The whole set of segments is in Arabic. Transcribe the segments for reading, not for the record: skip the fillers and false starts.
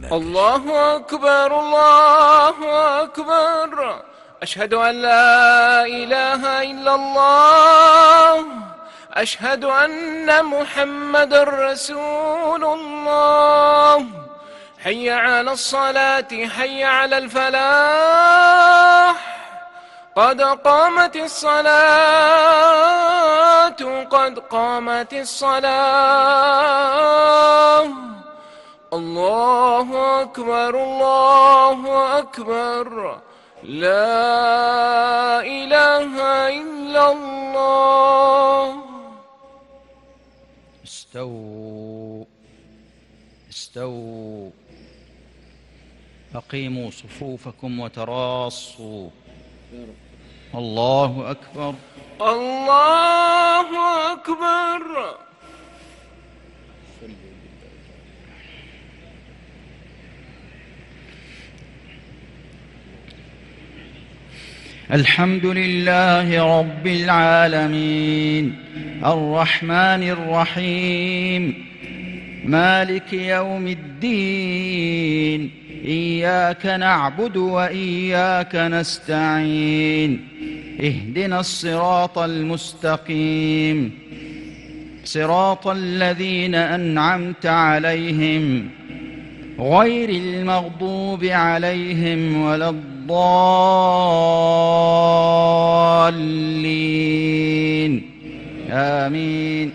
الله أكبر الله أكبر. أشهد أن لا إله إلا الله. أشهد أن محمد رسول الله. حي على الصلاة حي على الفلاح. قد قامت الصلاة قد قامت الصلاة. الله أكبر الله أكبر. لا إله إلا الله. استووا أقيموا صفوفكم وتراصوا. الله أكبر الله أكبر. الحمد لله رب العالمين الرحمن الرحيم مالك يوم الدين. إياك نعبد وإياك نستعين. اهدنا الصراط المستقيم صراط الذين أنعمت عليهم غير المغضوب عليهم ولا الضالين. آمين.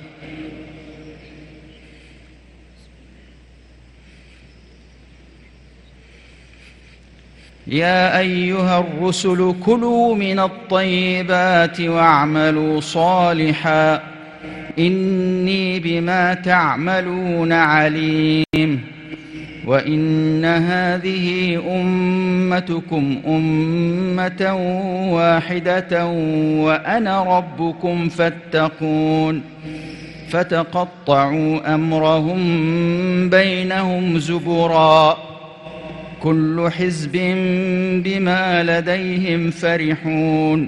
يا أيها الرسل كلوا من الطيبات واعملوا صالحا إني بما تعملون عليم. وإن هذه أمتكم أمة واحدة وأنا ربكم فاتقون. فتقطعوا أمرهم بينهم زبرا كل حزب بما لديهم فرحون.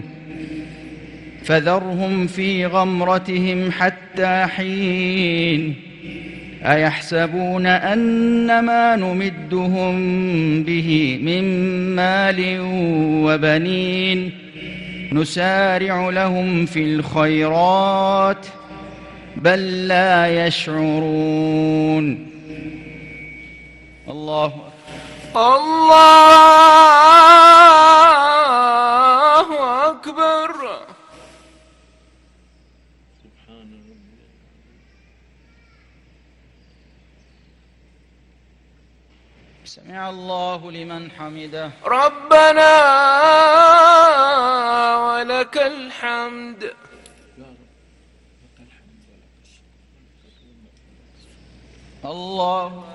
فذرهم في غمرتهم حتى حين. أيحسبون أن ما نمدهم به من مال وبنين نسارع لهم في الخيرات بل لا يشعرون. الله الله أكبر. سمع الله لمن حمده. ربنا ولك الحمد. الله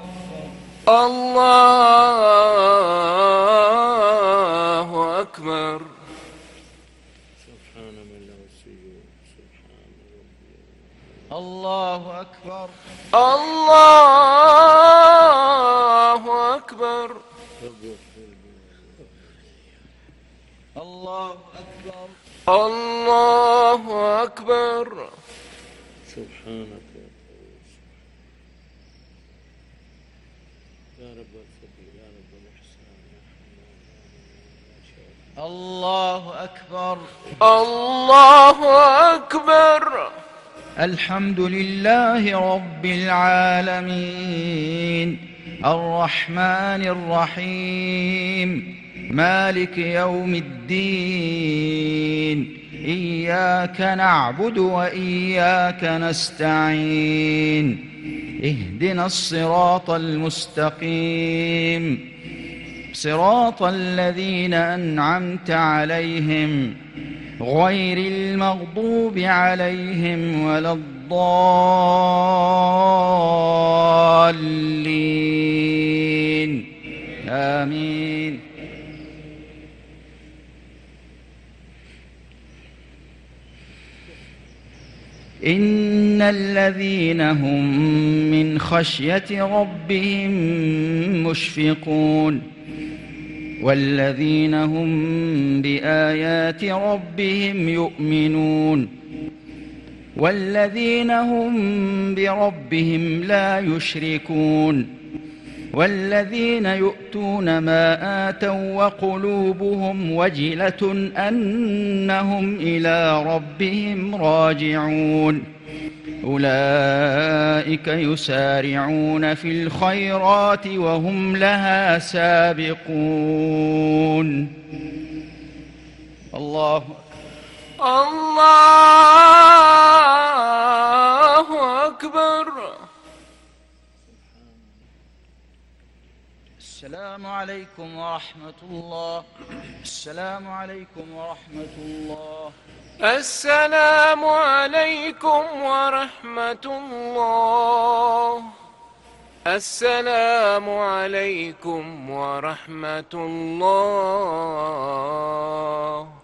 الله أكبر. سبحان من له السجود. سبحان ربي. الله أكبر. الله أكبر. الله أكبر. الله أكبر. سبحانك يا رب الفضل يا رب الإحسان يا حنان يا شافي. الله أكبر. الله أكبر. الحمد لله رب العالمين الرحمن الرحيم مالك يوم الدين. إياك نعبد وإياك نستعين. اهدنا الصراط المستقيم صراط الذين أنعمت عليهم غير المغضوب عليهم ولا الضالين. آمين. إن الذين هم من خشية ربهم مشفقون والذين هم بآيات ربهم يؤمنون والذين هم بربهم لا يشركون والذين يؤتون ما آتوا وقلوبهم وجلة أنهم إلى ربهم راجعون أولئك يسارعون في الخيرات وهم لها سابقون. الله أكبر. السلام عليكم ورحمة الله. السلام عليكم ورحمة الله. السلام عليكم ورحمة الله. السلام عليكم ورحمة الله.